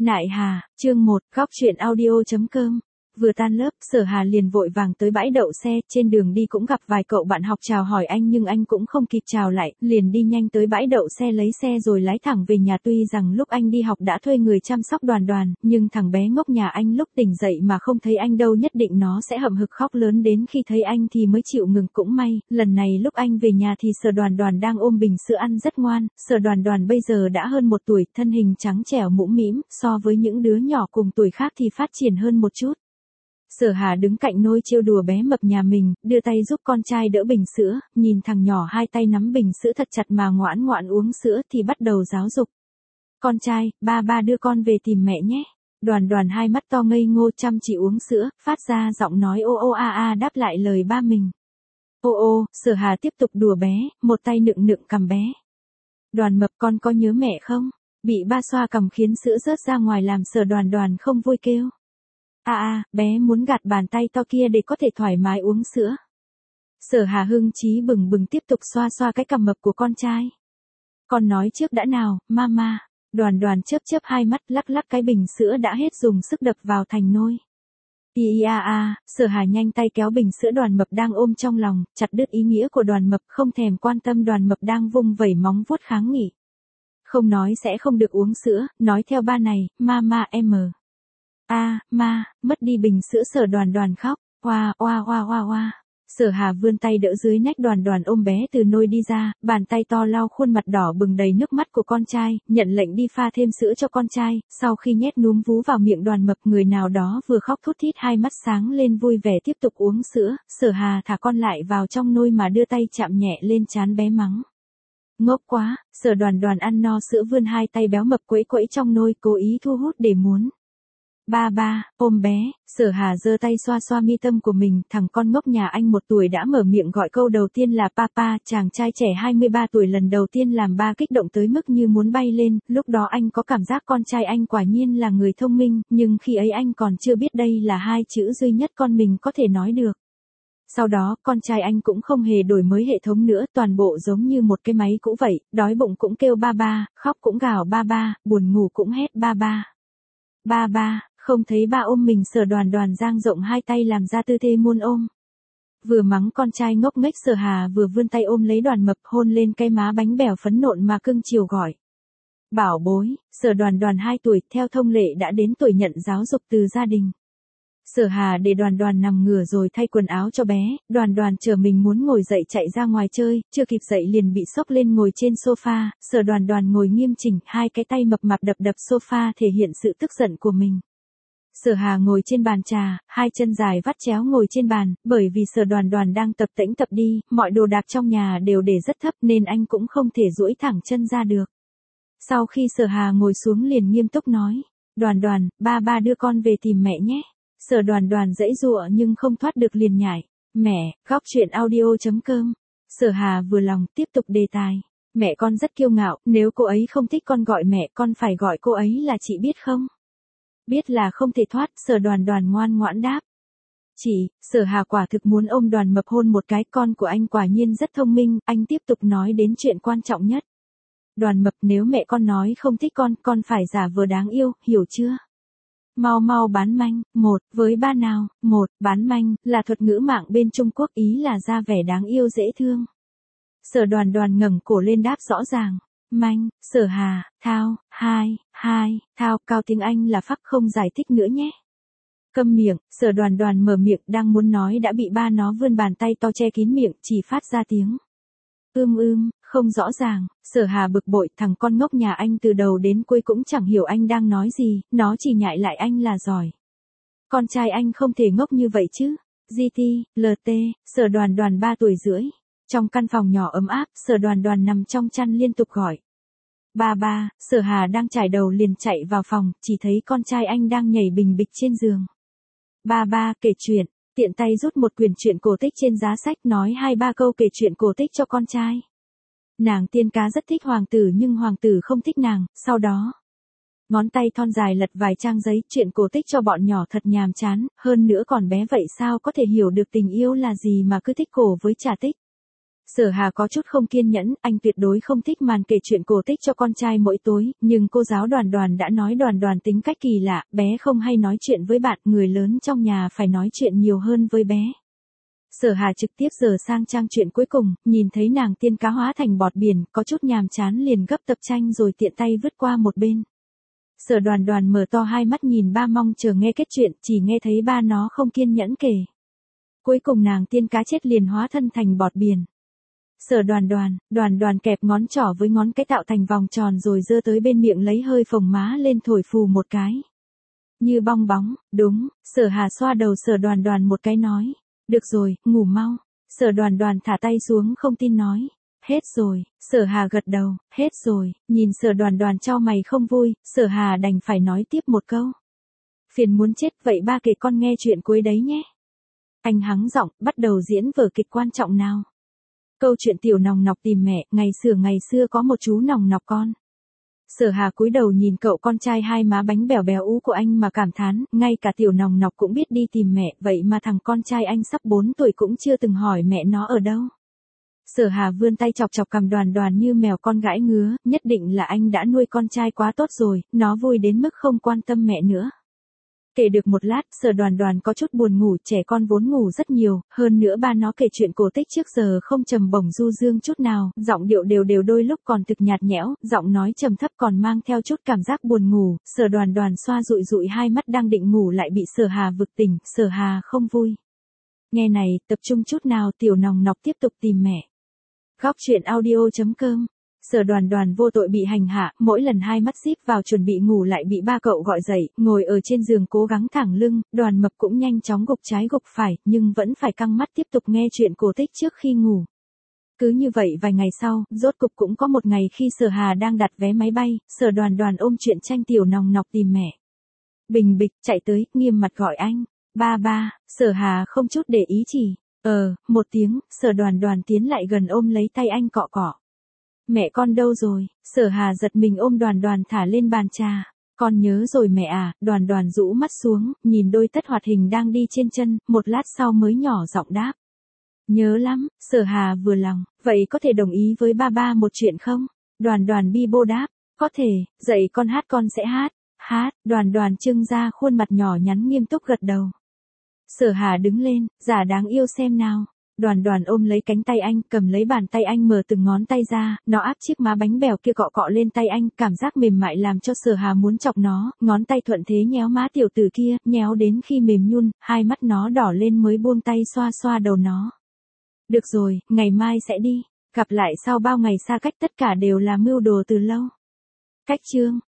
Nại Hà, chương 1, góc truyện audio.com. Vừa tan lớp, Sở Hà liền vội vàng tới bãi đậu xe, trên đường đi cũng gặp vài cậu bạn học chào hỏi anh nhưng anh cũng không kịp chào lại, liền đi nhanh tới bãi đậu xe lấy xe rồi lái thẳng về nhà. Tuy rằng lúc anh đi học đã thuê người chăm sóc Đoàn Đoàn, nhưng thằng bé ngốc nhà anh lúc tỉnh dậy mà không thấy anh đâu nhất định nó sẽ hậm hực khóc lớn đến khi thấy anh thì mới chịu ngừng. Cũng may, lần này lúc anh về nhà thì Sở Đoàn Đoàn đang ôm bình sữa ăn rất ngoan. Sở Đoàn Đoàn bây giờ đã hơn 1 tuổi, thân hình trắng trẻo mũm mĩm, so với những đứa nhỏ cùng tuổi khác thì phát triển hơn một chút. Sở Hà đứng cạnh nôi trêu đùa bé mập nhà mình, đưa tay giúp con trai đỡ bình sữa, nhìn thằng nhỏ hai tay nắm bình sữa thật chặt mà ngoãn ngoãn uống sữa thì bắt đầu giáo dục. Con trai, ba đưa con về tìm mẹ nhé. Đoàn Đoàn hai mắt to ngây ngô chăm chỉ uống sữa, phát ra giọng nói ô ô a a đáp lại lời ba mình. Ô ô, Sở Hà tiếp tục đùa bé, một tay nựng nựng cằm bé. Đoàn mập con có nhớ mẹ không? Bị ba xoa cằm khiến sữa rớt ra ngoài làm Sở Đoàn Đoàn không vui kêu. Bé muốn gạt bàn tay to kia để có thể thoải mái uống sữa. Sở Hà hưng chí bừng bừng tiếp tục xoa xoa cái cằm mập của con trai. Con nói trước đã nào, mama. Đoàn Đoàn chớp chớp hai mắt lắc lắc cái bình sữa đã hết dùng sức đập vào thành nôi. Sở Hà nhanh tay kéo bình sữa Đoàn mập đang ôm trong lòng, chặt đứt ý nghĩa của Đoàn mập không thèm quan tâm Đoàn mập đang vung vẩy móng vuốt kháng nghị. Không nói sẽ không được uống sữa, nói theo ba này, mama em. Ma, mất đi bình sữa. Sở Đoàn Đoàn khóc, oa. Sở Hà vươn tay đỡ dưới nách Đoàn Đoàn ôm bé từ nôi đi ra, bàn tay to lau khuôn mặt đỏ bừng đầy nước mắt của con trai, nhận lệnh đi pha thêm sữa cho con trai. Sau khi nhét núm vú vào miệng Đoàn mập, người nào đó vừa khóc thút thít hai mắt sáng lên vui vẻ tiếp tục uống sữa. Sở Hà thả con lại vào trong nôi mà đưa tay chạm nhẹ lên trán bé mắng. Ngốc quá. Sở Đoàn Đoàn ăn no sữa vươn hai tay béo mập quẫy quẫy trong nôi cố ý thu hút để muốn. Ba, ôm bé. Sở Hà giơ tay xoa xoa mi tâm của mình, thằng con ngốc nhà anh 1 tuổi đã mở miệng gọi câu đầu tiên là papa. Chàng trai trẻ 23 tuổi lần đầu tiên làm ba kích động tới mức như muốn bay lên. Lúc đó anh có cảm giác con trai anh quả nhiên là người thông minh, nhưng khi ấy anh còn chưa biết đây là 2 chữ duy nhất con mình có thể nói được. Sau đó, con trai anh cũng không hề đổi mới hệ thống nữa, toàn bộ giống như một cái máy cũ vậy, đói bụng cũng kêu ba, khóc cũng gào ba, buồn ngủ cũng hét ba. Không thấy ba ôm mình. Sở Đoàn Đoàn dang rộng hai tay làm ra tư thế muốn ôm. Vừa mắng con trai ngốc nghếch, Sở Hà vừa vươn tay ôm lấy Đoàn mập hôn lên cái má bánh bèo phấn nộn mà cưng chiều gọi. Bảo bối. Sở Đoàn Đoàn 2 tuổi, theo thông lệ đã đến tuổi nhận giáo dục từ gia đình. Sở Hà để Đoàn Đoàn nằm ngửa rồi thay quần áo cho bé, Đoàn Đoàn chờ mình muốn ngồi dậy chạy ra ngoài chơi, chưa kịp dậy liền bị xốc lên ngồi trên sofa. Sở Đoàn Đoàn ngồi nghiêm chỉnh, hai cái tay mập mạp đập sofa thể hiện sự tức giận của mình. Sở Hà ngồi trên bàn trà, hai chân dài vắt chéo ngồi trên bàn, bởi vì Sở Đoàn Đoàn đang tập tễnh tập đi, mọi đồ đạc trong nhà đều để rất thấp nên anh cũng không thể duỗi thẳng chân ra được. Sau khi Sở Hà ngồi xuống liền nghiêm túc nói, Đoàn Đoàn, ba đưa con về tìm mẹ nhé. Sở Đoàn Đoàn giãy giụa nhưng không thoát được liền nhảy. Mẹ, góc truyện audio.com. Sở Hà vừa lòng tiếp tục đề tài. Mẹ con rất kiêu ngạo, nếu cô ấy không thích con gọi mẹ, con phải gọi cô ấy là chị biết không? Biết là không thể thoát. Sở Đoàn Đoàn ngoan ngoãn đáp. Chị. Sở Hà quả thực muốn ôm Đoàn mập hôn một cái, con của anh quả nhiên rất thông minh. Anh tiếp tục nói đến chuyện quan trọng nhất. Đoàn mập, nếu mẹ con nói không thích con phải giả vờ đáng yêu, hiểu chưa? Mau bán manh. Với ba nào. Bán manh là thuật ngữ mạng bên Trung Quốc, ý là ra vẻ đáng yêu dễ thương. Sở Đoàn Đoàn ngẩng cổ lên đáp rõ ràng. Manh. Sở Hà, thao, thao, cao tiếng Anh là phắc, không giải thích nữa nhé. Câm miệng. Sở Đoàn Đoàn mở miệng đang muốn nói đã bị ba nó vươn bàn tay to che kín miệng, chỉ phát ra tiếng không rõ ràng. Sở Hà bực bội, thằng con ngốc nhà anh từ đầu đến cuối cũng chẳng hiểu anh đang nói gì, nó chỉ nhại lại anh là giỏi. Con trai anh không thể ngốc như vậy chứ. LT. Sở Đoàn Đoàn 3 tuổi rưỡi. Trong căn phòng nhỏ ấm áp, Sở Đoàn Đoàn nằm trong chăn liên tục gọi. Ba. Sở Hà đang trải đầu liền chạy vào phòng, chỉ thấy con trai anh đang nhảy bình bịch trên giường. Ba kể chuyện. Tiện tay rút một quyển truyện cổ tích trên giá sách, nói 2-3 câu kể chuyện cổ tích cho con trai. Nàng tiên cá rất thích hoàng tử nhưng hoàng tử không thích nàng, sau đó. Ngón tay thon dài lật vài trang giấy, chuyện cổ tích cho bọn nhỏ thật nhàm chán, hơn nữa còn bé vậy sao có thể hiểu được tình yêu là gì mà cứ thích cổ với chả tích. Sở Hà có chút không kiên nhẫn, anh tuyệt đối không thích màn kể chuyện cổ tích cho con trai mỗi tối, nhưng cô giáo Đoàn Đoàn đã nói Đoàn Đoàn tính cách kỳ lạ, bé không hay nói chuyện với bạn, người lớn trong nhà phải nói chuyện nhiều hơn với bé. Sở Hà trực tiếp dở sang trang chuyện cuối cùng, nhìn thấy nàng tiên cá hóa thành bọt biển, có chút nhàm chán liền gấp tập tranh rồi tiện tay vứt qua một bên. Sở Đoàn Đoàn mở to hai mắt nhìn ba mong chờ nghe kết chuyện, chỉ nghe thấy ba nó không kiên nhẫn kể. Cuối cùng nàng tiên cá chết liền hóa thân thành bọt biển. Sở Đoàn Đoàn kẹp ngón trỏ với ngón cái tạo thành vòng tròn rồi giơ tới bên miệng lấy hơi phồng má lên thổi phù một cái. Như bong bóng, đúng, Sở Hà xoa đầu Sở Đoàn Đoàn một cái nói. Được rồi, ngủ mau. Sở Đoàn Đoàn thả tay xuống không tin nói. Hết rồi, Sở Hà gật đầu, hết rồi, nhìn Sở Đoàn Đoàn chau mày không vui, Sở Hà đành phải nói tiếp một câu. Phiền muốn chết, vậy ba kể con nghe chuyện cuối đấy nhé. Anh hắng giọng, bắt đầu diễn vở kịch quan trọng nào. Câu chuyện tiểu nòng nọc tìm mẹ, ngày xưa có một chú nòng nọc con. Sở Hà cúi đầu nhìn cậu con trai hai má bánh bèo béo ú của anh mà cảm thán, ngay cả tiểu nòng nọc cũng biết đi tìm mẹ, vậy mà thằng con trai anh sắp 4 tuổi cũng chưa từng hỏi mẹ nó ở đâu. Sở Hà vươn tay chọc chọc cằm Đoàn Đoàn như mèo con gãi ngứa, nhất định là anh đã nuôi con trai quá tốt rồi, nó vui đến mức không quan tâm mẹ nữa. Kể được một lát, Sở Đoàn Đoàn có chút buồn ngủ, trẻ con vốn ngủ rất nhiều, hơn nữa ba nó kể chuyện cổ tích trước giờ không trầm bổng du dương chút nào, giọng điệu đều đôi lúc còn thực nhạt nhẽo, giọng nói trầm thấp còn mang theo chút cảm giác buồn ngủ, Sở Đoàn Đoàn xoa dụi dụi hai mắt đang định ngủ lại bị Sở Hà vực tỉnh, Sở Hà không vui. Nghe này, tập trung chút nào, tiểu nòng nọc tiếp tục tìm mẹ. Góc truyện audio.com. Sở Đoàn Đoàn vô tội bị hành hạ, mỗi lần hai mắt díp vào chuẩn bị ngủ lại bị ba cậu gọi dậy, ngồi ở trên giường cố gắng thẳng lưng, Đoàn Mập cũng nhanh chóng gục trái gục phải, nhưng vẫn phải căng mắt tiếp tục nghe chuyện cổ tích trước khi ngủ. Cứ như vậy vài ngày sau, rốt cục cũng có một ngày khi Sở Hà đang đặt vé máy bay, Sở Đoàn Đoàn ôm chuyện tranh tiểu nòng nọc tìm mẹ. Bình bịch chạy tới, nghiêm mặt gọi anh. Ba, Sở Hà không chút để ý chỉ. Một tiếng, Sở Đoàn Đoàn tiến lại gần ôm lấy tay anh cọ cọ. Mẹ con đâu rồi? Sở Hà giật mình ôm Đoàn Đoàn thả lên bàn trà. Con nhớ rồi mẹ à, Đoàn Đoàn rũ mắt xuống, nhìn đôi tất hoạt hình đang đi trên chân, một lát sau mới nhỏ giọng đáp. Nhớ lắm, Sở Hà vừa lòng, vậy có thể đồng ý với ba một chuyện không? Đoàn Đoàn bi bô đáp, có thể, dạy con hát con sẽ hát. Hát, Đoàn Đoàn trưng ra khuôn mặt nhỏ nhắn nghiêm túc gật đầu. Sở Hà đứng lên, giả đáng yêu xem nào. Đoàn Đoàn ôm lấy cánh tay anh, cầm lấy bàn tay anh mở từng ngón tay ra, nó áp chiếc má bánh bèo kia cọ cọ lên tay anh, cảm giác mềm mại làm cho Sở Hà muốn chọc nó, ngón tay thuận thế nhéo má tiểu tử kia, nhéo đến khi mềm nhun, hai mắt nó đỏ lên mới buông tay xoa xoa đầu nó. Được rồi, ngày mai sẽ đi, gặp lại sau bao ngày xa cách tất cả đều là mưu đồ từ lâu. Cách chương